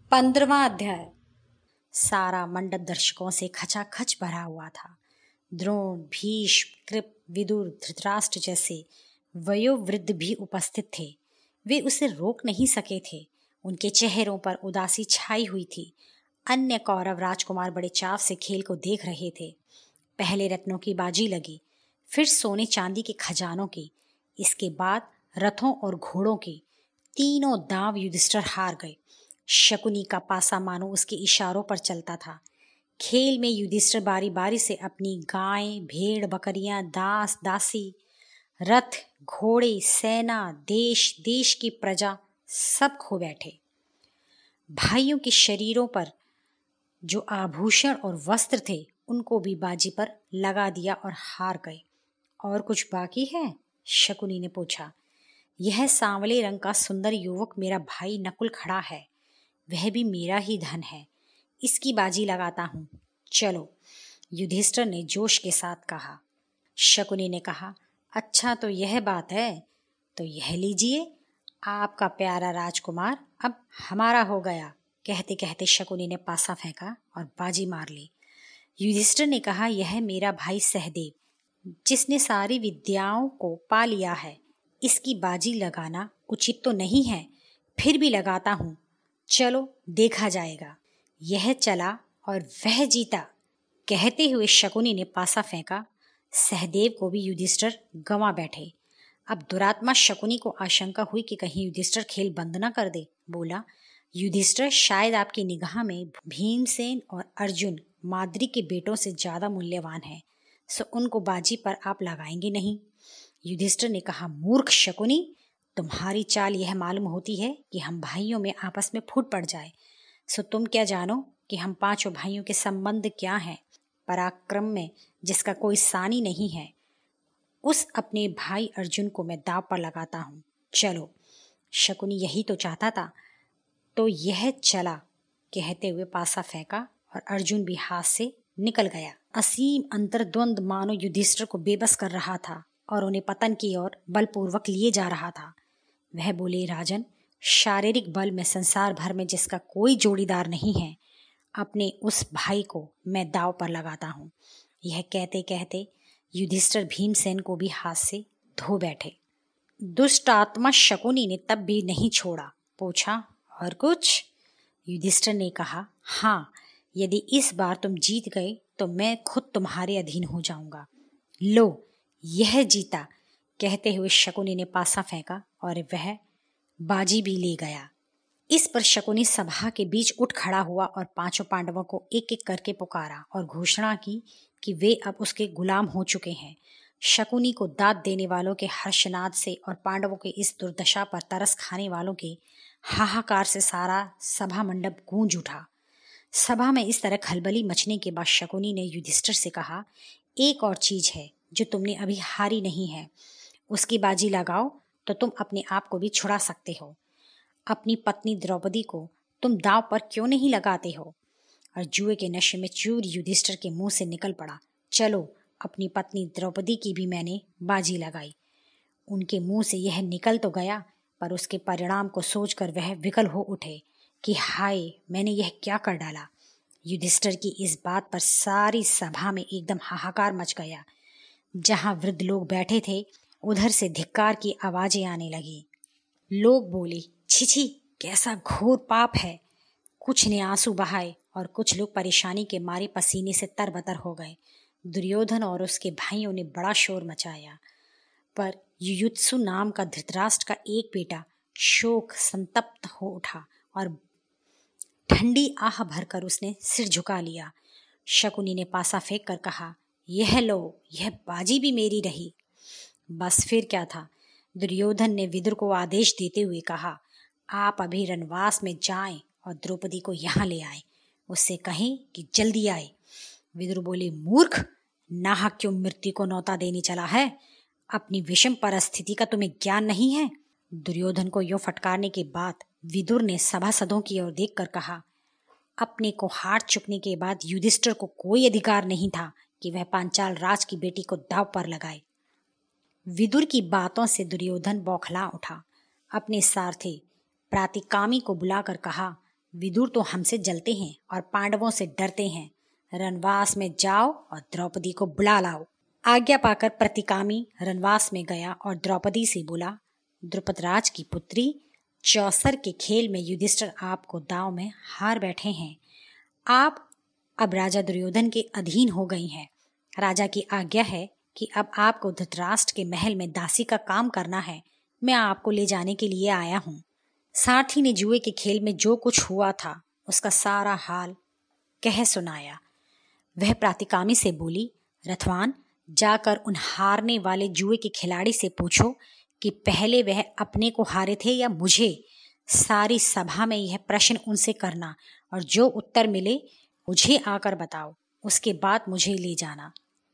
15वां अध्याय। सारा मंडप दर्शकों से खचाखच भरा हुआ था। द्रोण, भीष्म, कृप, विदुर, धृतराष्ट्र जैसे वयोवृद्ध भी उपस्थित थे। वे उसे रोक नहीं सके थे। उनके चेहरों पर उदासी छाई हुई थी। अन्य कौरव राजकुमार बड़े चाव से खेल को देख रहे थे। पहले रत्नों की बाजी लगी, फिर सोने चांदी के खजानों की, इसके बाद रथों और घोड़ों की। तीनों दांव युधिष्ठिर हार गए। शकुनी का पासा मानो उसके इशारों पर चलता था। खेल में युधिष्ठिर बारी बारी से अपनी गायें, भेड़, बकरियां, दास, दासी, रथ, घोड़े, सेना, देश देश की प्रजा सब खो बैठे। भाइयों के शरीरों पर जो आभूषण और वस्त्र थे उनको भी बाजी पर लगा दिया और हार गए। और कुछ बाकी है? शकुनी ने पूछा। यह सांवले रंग का सुंदर युवक मेरा भाई नकुल खड़ा है, वह भी मेरा ही धन है, इसकी बाजी लगाता हूं, चलो, युधिष्ठिर ने जोश के साथ कहा। शकुनी ने कहा, अच्छा तो यह बात है, तो यह लीजिए, आपका प्यारा राजकुमार अब हमारा हो गया। कहते कहते शकुनी ने पासा फेंका और बाजी मार ली। युधिष्ठिर ने कहा, यह मेरा भाई सहदेव, जिसने सारी विद्याओं को पा लिया है, इसकी बाजी लगाना उचित तो नहीं है, फिर भी लगाता हूं, चलो देखा जाएगा। यह चला और वह जीता। कहते हुए शकुनी ने पासा फेंका। सहदेव को भी युधिष्ठिर गंवा बैठे। अब दुरात्मा शकुनी को आशंका हुई कि कहीं युधिष्ठिर खेल बंद न कर दे। बोला, युधिष्ठिर, शायद आपकी निगाह में भीमसेन और अर्जुन माद्री के बेटों से ज्यादा मूल्यवान है, सो उनको बाजी पर आप लगाएंगे नहीं? युधिष्ठिर ने कहा, मूर्ख शकुनी, तुम्हारी चाल यह मालूम होती है कि हम भाइयों में आपस में फूट पड़ जाए, सो तुम क्या जानो कि हम पांचों भाइयों के संबंध क्या हैं। पराक्रम में जिसका कोई सानी नहीं है, उस अपने भाई अर्जुन को मैं दांव पर लगाता हूँ, चलो। शकुनी यही तो चाहता था, तो यह चला। कहते हुए पासा फेंका और अर्जुन भी हाथ से निकल गया। असीम अंतर्द्वंद मानो युधिष्ठिर को बेबस कर रहा था और उन्हें पतन की ओर बलपूर्वक लिए जा रहा था। वह बोले, राजन, शारीरिक बल में संसार भर में जिसका कोई जोड़ीदार नहीं है, अपने उस भाई को मैं दांव पर लगाता हूँ। यह कहते कहते युधिष्ठिर भीमसेन को भी हाथ से धो बैठे। दुष्ट आत्मा शकुनी ने तब भी नहीं छोड़ा। पूछा, और कुछ? युधिष्ठिर ने कहा, हाँ, यदि इस बार तुम जीत गए तो मैं खुद तुम्हारे अधीन हो जाऊंगा। लो, यह जीता। कहते हुए शकुनी ने पासा फेंका और वह बाजी भी ले गया। इस पर शकुनी सभा के बीच उठ खड़ा हुआ और पांचों पांडवों को एक एक करके पुकारा और घोषणा की कि वे अब उसके गुलाम हो चुके हैं। शकुनी को दाद देने वालों के हर्षनाद से और पांडवों के इस दुर्दशा पर तरस खाने वालों के हाहाकार से सारा सभा मंडप गूंज उठा। सभा में इस तरह खलबली मचने के बाद शकुनी ने युधिष्ठिर से कहा, एक और चीज है जो तुमने अभी हारी नहीं है, उसकी बाजी लगाओ तो तुम अपने आप को भी छुड़ा सकते हो। अपनी पत्नी द्रौपदी को तुम दांव पर क्यों नहीं लगाते हो? और जुए के नशे में चूर युधिष्ठिर के मुंह से निकल पड़ा, चलो, अपनी पत्नी द्रौपदी की भी मैंने बाजी लगाई। उनके मुंह से यह निकल तो गया, पर उसके परिणाम को सोचकर वह विकल हो उठे कि हाय, मैंने यह क्या कर डाला। युधिष्ठिर की इस बात पर सारी सभा में एकदम हाहाकार मच गया। जहां वृद्ध लोग बैठे थे उधर से धिक्कार की आवाजें आने लगी। लोग बोले, छी छी, कैसा घोर पाप है। कुछ ने आंसू बहाए और कुछ लोग परेशानी के मारे पसीने से तरबतर हो गए। दुर्योधन और उसके भाइयों ने बड़ा शोर मचाया, पर युयुत्सु नाम का धृतराष्ट्र का एक बेटा शोक संतप्त हो उठा और ठंडी आह भरकर उसने सिर झुका लिया। शकुनी ने पासा फेंक कर कहा, यह लो, यह बाजी भी मेरी रही। बस फिर क्या था। दुर्योधन ने विदुर को आदेश देते हुए कहा, आप अभी रणवास में जाएं और द्रौपदी को यहाँ ले आए, उससे कहें कि जल्दी आए। विदुर बोले, मूर्ख, नाहक क्यों मृत्यु को न्योता देने चला है? अपनी विषम परिस्थिति का तुम्हें ज्ञान नहीं है? दुर्योधन को यूं फटकारने के बाद विदुर ने सभासदों की ओर देखकर कहा, अपने को हार चुकने के बाद युधिष्ठिर को कोई अधिकार नहीं था कि वह पांचाल राज की बेटी को दांव पर लगाए। विदुर की बातों से दुर्योधन बौखला उठा। अपने सारथी प्रातिकामी को बुलाकर कहा, विदुर तो हमसे जलते हैं और पांडवों से डरते हैं। रनवास में जाओ और द्रौपदी को बुला लाओ। आज्ञा पाकर प्रतिकामी रनवास में गया और द्रौपदी से बोला, द्रुपदराज की पुत्री, चौसर के खेल में युधिष्ठिर आपको दांव में हार बैठे हैं। आप अब राजा दुर्योधन के अधीन हो गई हैं। राजा की आज्ञा है कि अब आपको धृतराष्ट्र के महल में दासी का काम करना है। मैं आपको ले जाने के लिए आया हूँ। सारथी ने जुए के खेल में जो कुछ हुआ था उसका सारा हाल कह सुनाया। वह प्रातिकामी से बोली, रथवान, जाकर उन हारने वाले जुए के खिलाड़ी से पूछो कि पहले वह अपने को हारे थे या मुझे। सारी सभा में यह प्रश्न उनसे करना और जो उत्तर मिले मुझे आकर बताओ, उसके बाद मुझे ले जाना।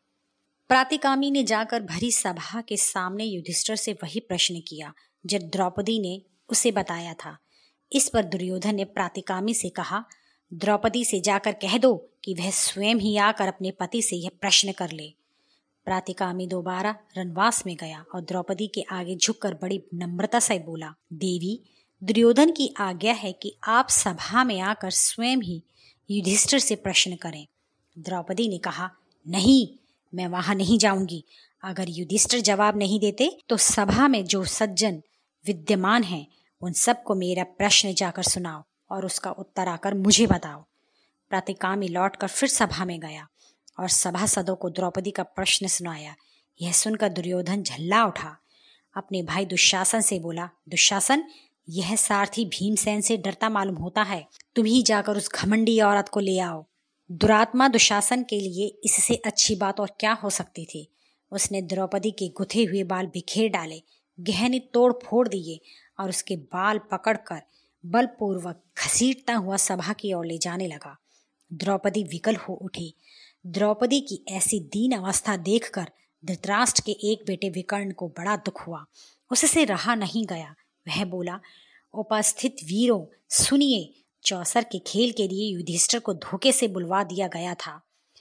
प्रातिकामी ने जाकर भरी सभा के सामने युधिष्ठिर से वही प्रश्न किया जो द्रौपदी ने उसे बताया था। इस पर दुर्योधन ने प्रातिकामी से कहा, द्रौपदी से जाकर कह दो कि वह स्वयं ही आकर अपने पति से यह प्रश्न कर ले। प्रातिकामी दोबारा रनवास में गया और द्रौपदी के आगे झुककर बड़ी नम्रता से बोला, देवी, दुर्योधन की आज्ञा है कि आप सभा में आकर स्वयं ही युधिष्ठिर से प्रश्न करें। द्रौपदी ने कहा, नहीं, मैं वहां नहीं जाऊंगी। अगर युधिष्ठिर जवाब नहीं देते तो सभा में जो सज्जन विद्यमान हैं उन सबको मेरा प्रश्न जाकर सुनाओ और उसका उत्तर आकर मुझे बताओ। प्रातिकामी लौटकर फिर सभा में गया और सभासदों को द्रौपदी का प्रश्न सुनाया। यह सुनकर दुर्योधन झल्ला उठा। अपने भाई दुशासन से बोला, दुशासन, यह सारथी भीमसेन से डरता मालूम होता है। तुम ही जाकर उस घमंडी औरत को ले आओ। दुरात्मा दुशासन के लिए इससे अच्छी बात और क्या हो सकती थी। उसने द्रौपदी के गुथे हुए बाल बिखेर डाले, गहने तोड़ फोड़ दिए और उसके बाल पकड़कर बलपूर्वक घसीटता हुआ सभा की ओर ले जाने लगा। द्रौपदी विकल हो उठी। द्रौपदी की ऐसी दीन अवस्था देखकर धृतराष्ट्र के एक बेटे विकर्ण को बड़ा दुख हुआ। उससे रहा नहीं गया। वह बोला, उपस्थित वीरों, सुनिए, चौसर के खेल के लिए युधिष्ठिर को धोखे से बुलवा दिया गया था।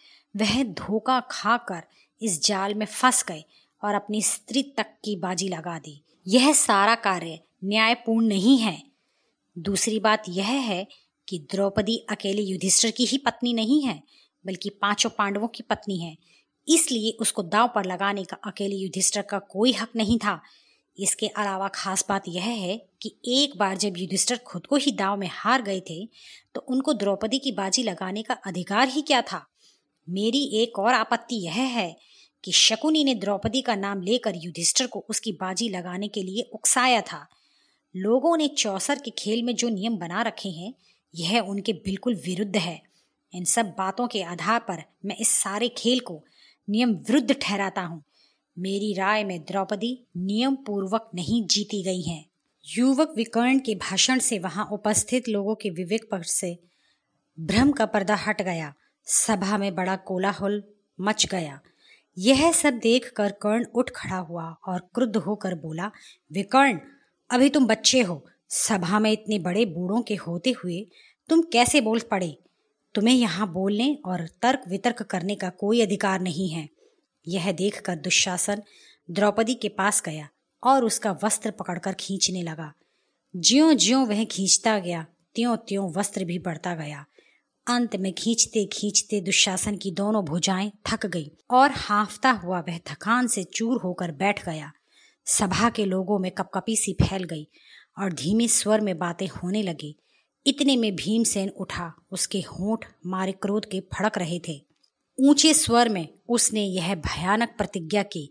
वह धोखा खाकर इस जाल में फंस गए और अपनी स्त्री तक की बाजी लगा दी। यह सारा कार्य न्यायपूर्ण नहीं है। दूसरी बात यह है कि द्रौपदी अकेले युधिष्ठिर की ही पत्नी नहीं है, बल्कि 5 पांडवों की पत्नी है। इसलिए उसको दांव पर लगाने का अकेले युधिष्ठिर का कोई हक नहीं था। इसके अलावा खास बात यह है कि एक बार जब युधिष्ठिर खुद को ही दांव में हार गए थे तो उनको द्रौपदी की बाजी लगाने का अधिकार ही क्या था। मेरी एक और आपत्ति यह है कि शकुनी ने द्रौपदी का नाम लेकर युधिष्ठिर को उसकी बाजी लगाने के लिए उकसाया था। लोगों ने चौसर के खेल में जो नियम बना रखे हैं यह उनके बिल्कुल विरुद्ध है। इन सब बातों के आधार पर मैं इस सारे खेल को नियम विरुद्ध ठहराता हूँ। मेरी राय में द्रौपदी नियम पूर्वक नहीं जीती गई हैं। युवक विकर्ण के भाषण से वहां उपस्थित लोगों के विवेक पर से भ्रम का पर्दा हट गया। सभा में बड़ा कोलाहल मच गया। यह सब देखकर कर्ण उठ खड़ा हुआ और क्रुद्ध होकर बोला, विकर्ण, अभी तुम बच्चे हो। सभा में इतने बड़े बूढ़ों के होते हुए तुम कैसे बोल पड़े। तुम्हें यहाँ बोलने और तर्क वितर्क करने का कोई अधिकार नहीं है। यह देखकर दुशासन द्रौपदी के पास गया और उसका वस्त्र पकड़कर खींचने लगा। ज्यों ज्यों वह खींचता गया त्यों त्यों वस्त्र भी बढ़ता गया। अंत में खींचते खींचते दुशासन की दोनों भुजाएं थक गई और हांफता हुआ वह थकान से चूर होकर बैठ गया। सभा के लोगों में कपकपी सी फैल गई और धीमे स्वर में बातें होने लगी। इतने में भीमसेन उठा। उसके होंठ मारे क्रोध के फड़क रहे थे। ऊंचे स्वर में उसने यह भयानक प्रतिज्ञा की,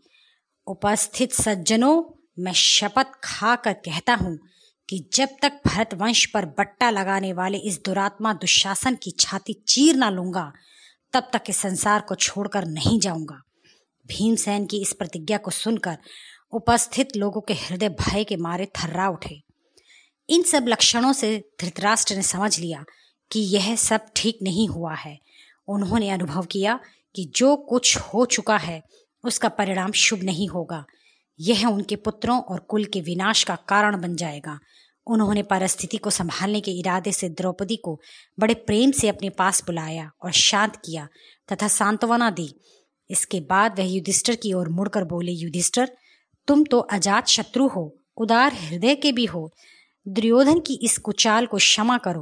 उपस्थित सज्जनों, मैं शपथ खाकर कहता हूं कि जब तक भरत वंश पर बट्टा लगाने वाले इस दुरात्मा दुशासन की छाती चीर ना लूंगा तब तक इस संसार को छोड़कर नहीं जाऊंगा। भीमसेन की इस प्रतिज्ञा को सुनकर उपस्थित लोगों के हृदय भय के मारे थर्रा उठे। इन सब लक्षणों से धृतराष्ट्र ने समझ लिया कि यह सब ठीक नहीं हुआ है। उन्होंने अनुभव किया कि जो कुछ हो चुका है उसका परिणाम शुभ नहीं होगा। यह उनके पुत्रों और कुल के विनाश का कारण बन जाएगा। उन्होंने परिस्थिति को संभालने के इरादे से द्रौपदी को बड़े प्रेम से अपने पास बुलाया और शांत किया तथा सांत्वना दी। इसके बाद वह युधिष्ठिर की ओर मुड़कर बोले, युधिष्ठिर, तुम तो अजात शत्रु हो, उदार हृदय के भी हो। दुर्योधन की इस कुचाल को क्षमा करो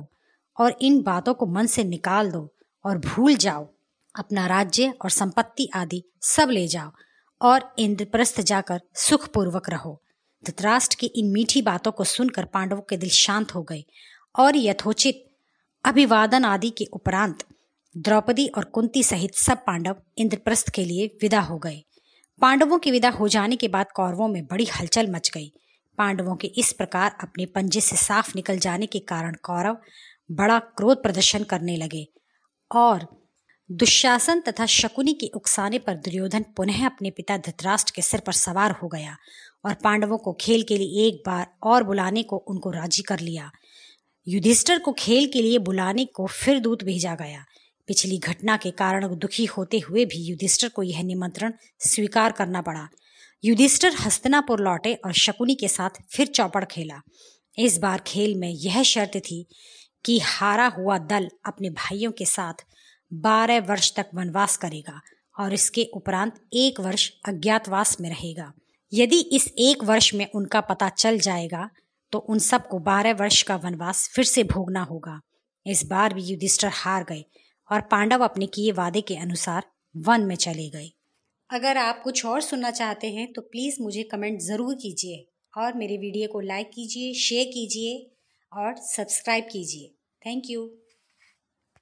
और इन बातों को मन से निकाल दो और भूल जाओ। अपना राज्य और संपत्ति आदि सब ले जाओ और इंद्रप्रस्थ जाकर सुखपूर्वक रहो। धृतराष्ट्र की इन मीठी बातों को सुनकर पांडवों के दिल शांत हो गए और यथोचित अभिवादन आदि के उपरांत द्रौपदी और कुंती सहित सब पांडव इंद्रप्रस्थ के लिए विदा हो गए। पांडवों के विदा हो जाने के बाद कौरवों में बड़ी हलचल मच गई। पांडवों के इस प्रकार अपने पंजे से साफ निकल जाने के कारण कौरव बड़ा क्रोध प्रदर्शन करने लगे और दुशासन तथा शकुनी के उकसाने पर दुर्योधन पुनः अपने पिता धृतराष्ट्र के सिर पर सवार हो गया और पांडवों को खेल के लिए एक बार और बुलाने को उनको राजी कर लिया। युधिष्ठिर को खेल के लिए बुलाने को फिर दूत भेजा गया। पिछली घटना के कारण दुखी होते हुए भी युधिष्ठिर को यह निमंत्रण स्वीकार करना पड़ा। युधिष्ठिर हस्तिनापुर लौटे और शकुनी के साथ फिर चौपड़ खेला। इस बार खेल में यह शर्त थी कि हारा हुआ दल अपने भाइयों के साथ 12 वर्ष तक वनवास करेगा और इसके उपरांत 1 वर्ष अज्ञातवास में रहेगा। यदि इस 1 वर्ष में उनका पता चल जाएगा तो उन सबको 12 वर्ष का वनवास फिर से भोगना होगा। इस बार भी युधिष्ठिर हार गए और पांडव अपने किए वादे के अनुसार वन में चले गए। अगर आप कुछ और सुनना चाहते हैं तो प्लीज़ मुझे कमेंट ज़रूर कीजिए और मेरे वीडियो को लाइक कीजिए, शेयर कीजिए और सब्सक्राइब कीजिए। Thank you.